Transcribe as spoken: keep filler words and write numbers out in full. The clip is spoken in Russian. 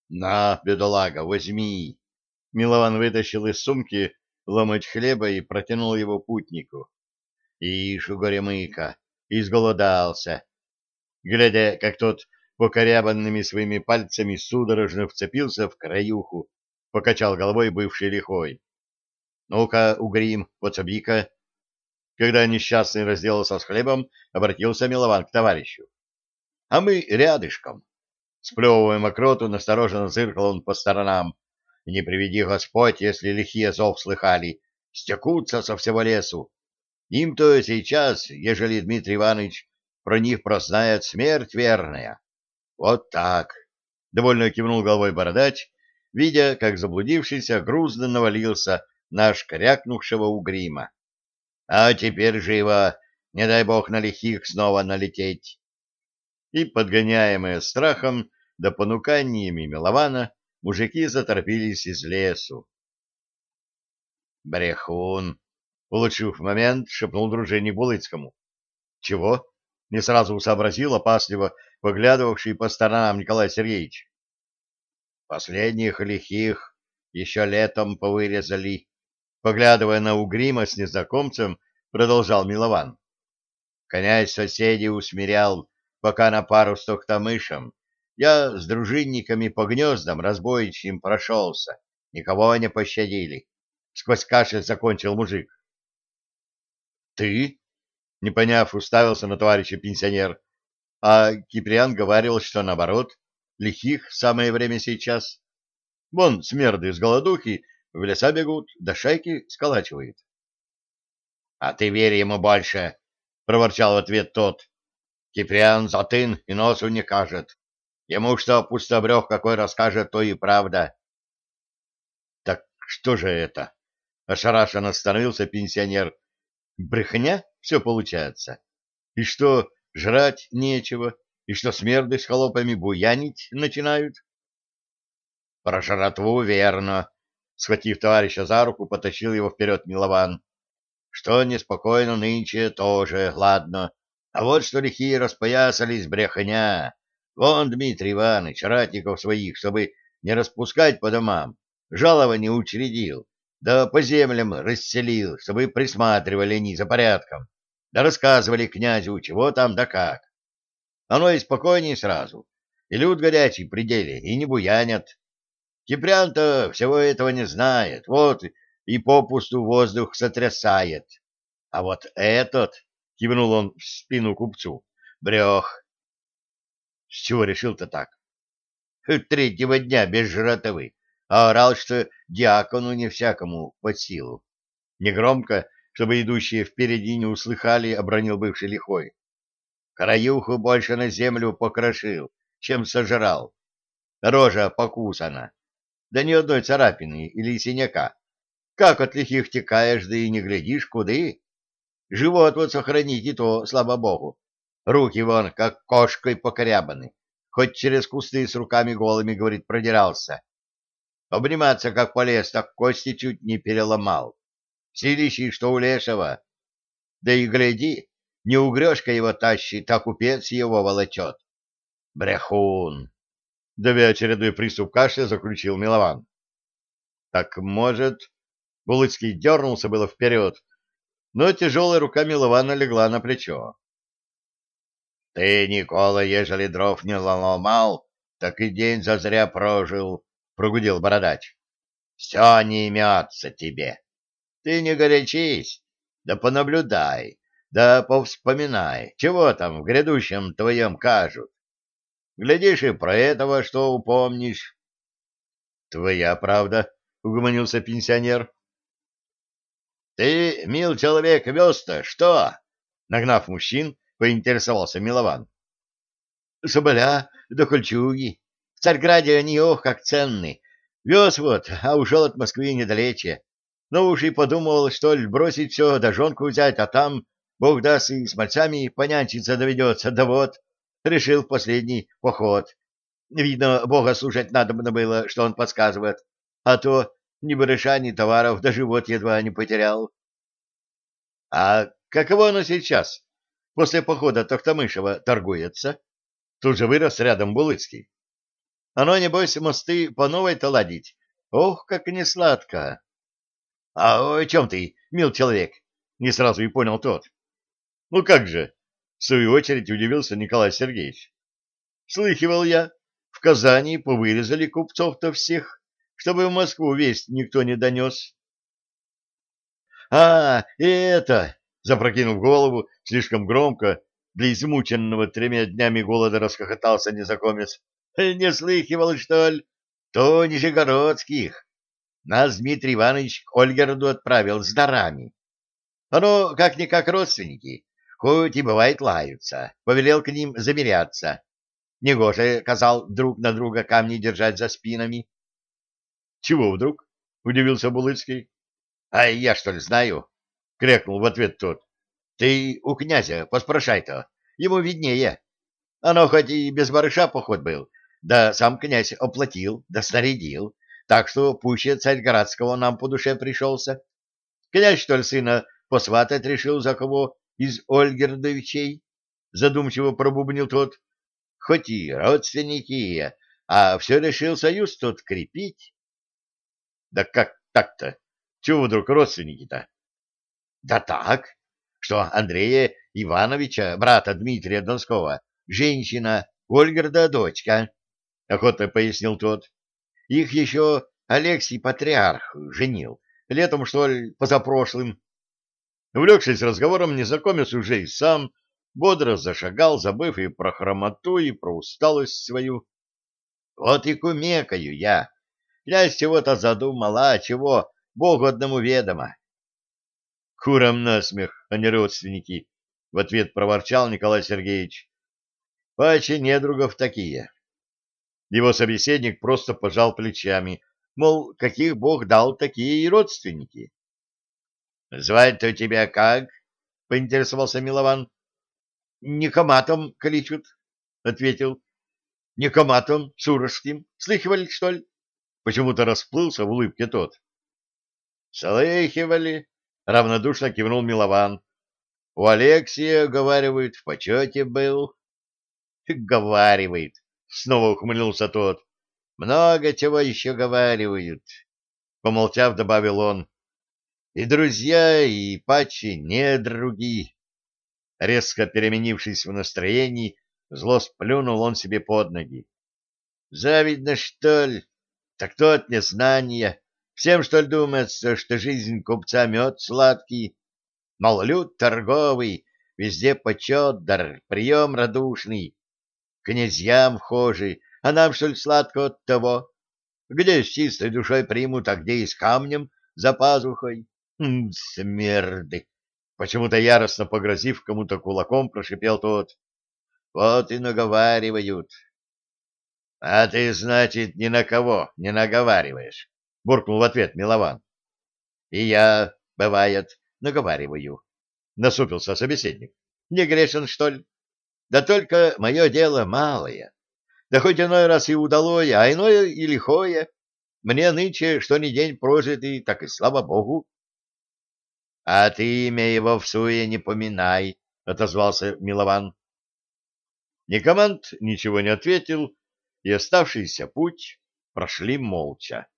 На, бедолага, возьми. Милован вытащил из сумки ломоть хлеба и протянул его путнику. Ишь, угоремыка, изголодался. Глядя, как тот покорябанными своими пальцами судорожно вцепился в краюху, покачал головой бывший лихой. — Ну-ка, угрим, подсоби-ка. Когда несчастный разделался с хлебом, обратился Милован к товарищу. — А мы рядышком. Сплевывая мокроту, настороженно зыркал он по сторонам. Не приведи Господь, если лихие зов слыхали, стекутся со всего лесу. Им-то сейчас, ежели Дмитрий Иванович про них прознает, смерть верная. Вот так. Довольно кивнул головой бородач, видя, как заблудившийся грузно навалился наш крякнувшего угрима. А теперь живо, не дай бог на лихих снова налететь. И, подгоняемые страхом да понуканиями Милована, мужики заторопились из лесу. Брехун! Улучив момент, шепнул дружине Булыцкому. Чего? Не сразу сообразил опасливо поглядывавший по сторонам Николай Сергеевич. Последних лихих еще летом повырезали. Поглядывая на угрима с незнакомцем, продолжал Милован. Князь соседей усмирял, пока на пару с Тохтамышем. Я с дружинниками по гнездам разбойчим прошелся. Никого не пощадили. Сквозь кашель закончил мужик. Ты? Не поняв, уставился на товарища пенсионер. А Киприан говорил, что наоборот, лихих самое время сейчас. Вон смерды с голодухи в леса бегут, да шайки сколачивает. — А ты верь ему больше, — проворчал в ответ тот. — Киприан затын и носу не кажет. Ему что пустобрех какой расскажет, то и правда. — Так что же это? — ошарашенно остановился пенсионер. — Брехня все получается. И что, жрать нечего? И что смерды с холопами буянить начинают? — Про жратву верно. Схватив товарища за руку, потащил его вперед Милован. Что неспокойно нынче тоже, ладно. А вот что лихие распоясались, брехня. Вон Дмитрий Иванович ратников своих, чтобы не распускать по домам, жалование учредил, да по землям расселил, чтобы присматривали они за порядком, да рассказывали князю, чего там да как. Оно и спокойнее сразу, и люд горячий при деле, и не буянят. Киприан-то всего этого не знает, вот и попусту воздух сотрясает. А вот этот, — кивнул он в спину купцу, — брех. С чего решил-то так? Третьего дня без жратвы, а орал, что диакону не всякому под силу. Негромко, чтобы идущие впереди не услыхали, обронил бывший лихой. Краюху больше на землю покрошил, чем сожрал. Рожа покусана. Да ни одной царапины или синяка. Как от лихих текаешь, да и не глядишь, куды. Живот вот сохранить и то, слава богу. Руки вон, как кошкой покорябаны. Хоть через кусты с руками голыми, говорит, продирался. Обниматься, как полез, так кости чуть не переломал. Силищий, что у лешего. Да и гляди, не угрёшка его тащит, а купец его волочет. Брехун! Давя очередной приступ кашля, заключил Милован. Так, может... Булыцкий дернулся было вперед, но тяжелая рука Милована легла на плечо. — Ты, Никола, ежели дров не ломал, так и день зазря прожил, — прогудел бородач. — Все не имется тебе. Ты не горячись, да понаблюдай, да повспоминай, чего там в грядущем твоем кажут. Глядишь, и про этого что упомнишь. — Твоя правда, — угомонился пенсионер. — Ты, мил человек, вез-то что? Нагнав мужчин, поинтересовался Милован. — Соболя да кольчуги. В Царьграде они, ох, как ценны. Вез вот, а ушел от Москвы недалече. Но уж и подумал, что ли, бросить все, да жонку взять, а там, бог даст, и с мальцами понянчиться доведется. Да вот, решил в последний поход. Видно, бога слушать надобно было, что он подсказывает. А то ни барыша, ни товаров, да живот едва не потерял. — А каково оно сейчас, после похода Тохтамышева, торгуется? Тут же вырос рядом Булыцкий. Оно, небось, мосты по новой-то ладить. Ох, как не сладко. — А о чем ты, мил человек? — не сразу и понял тот. — Ну как же? — в свою очередь удивился Николай Сергеевич. — Слыхивал я, в Казани повырезали купцов-то всех, чтобы в Москву весть никто не донес. — А, и это! — запрокинув голову слишком громко, для измученного тремя днями голода расхохотался незнакомец. — Не слыхивал, что ли? То Нижегородских. Нас Дмитрий Иванович к Ольгерду отправил с дарами. Оно как-никак родственники, хоть и бывает лаются. Повелел к ним замеряться. Негоже, казал, друг на друга камни держать за спинами. — Чего вдруг? — удивился Булыцкий. — А я что ли знаю? — крякнул в ответ тот. — Ты у князя поспрашай-то, ему виднее. Оно хоть и без барыша поход был, да сам князь оплатил, да снарядил, так что пуще Царьградского нам по душе пришелся. Князь, что ли, сына посватать решил за кого из Ольгердовичей? Задумчиво пробубнил тот. Хоть и родственники, а все решил союз тот крепить. Да как так-то? Чего вдруг родственники-то? Да так, что Андрея Ивановича, брата Дмитрия Донского, женщина, Ольгерда дочка, — охотно пояснил тот. Их еще Алексий Патриарх женил, летом, что ли, позапрошлым. Увлекшись разговором, незнакомец уже и сам бодро зашагал, забыв и про хромоту, и про усталость свою. Вот и кумекаю я. Князь чего-то задумал, а чего, Богу одному ведомо. — Курам насмех, а не родственники, — в ответ проворчал Николай Сергеевич. — Паче недругов такие. Его собеседник просто пожал плечами, мол, каких Бог дал, такие и родственники. — Звать-то тебя как? — поинтересовался Милован. — Никоматом кличут, — ответил. — Никоматом Сурожским. Слыхивали, что ли? Почему-то расплылся в улыбке тот. — Слыхивали, — равнодушно кивнул Милован. — У Алексия, говаривают, в почете был. — Говаривает, — снова ухмыльнулся тот. — Много чего еще говаривают. Помолчав, добавил он. — И друзья, и паче недруги. Резко переменившись в настроении, зло сплюнул он себе под ноги. — Завидно, что ли? Так то от незнания. Всем, что ли, думается, что жизнь купца мед сладкий. Мол, люд торговый, везде почет, дар, прием радушный. Князьям вхожий, а нам, что ли, сладко от того? Где с чистой душой примут, а где и с камнем за пазухой? М, смерды! Почему-то яростно погрозив кому-то кулаком, прошипел тот. Вот и наговаривают. — А ты, значит, ни на кого не наговариваешь, — буркнул в ответ Милован. — И я, бывает, наговариваю, — насупился собеседник. — Не грешен, что ли? Да только мое дело малое. Да хоть иной раз и удалое, а иное и лихое. Мне нынче что ни день прожитый, так и слава богу. — А ты имя его в суе не поминай, — отозвался Милован. Никомант ничего не ответил, и оставшийся путь прошли молча.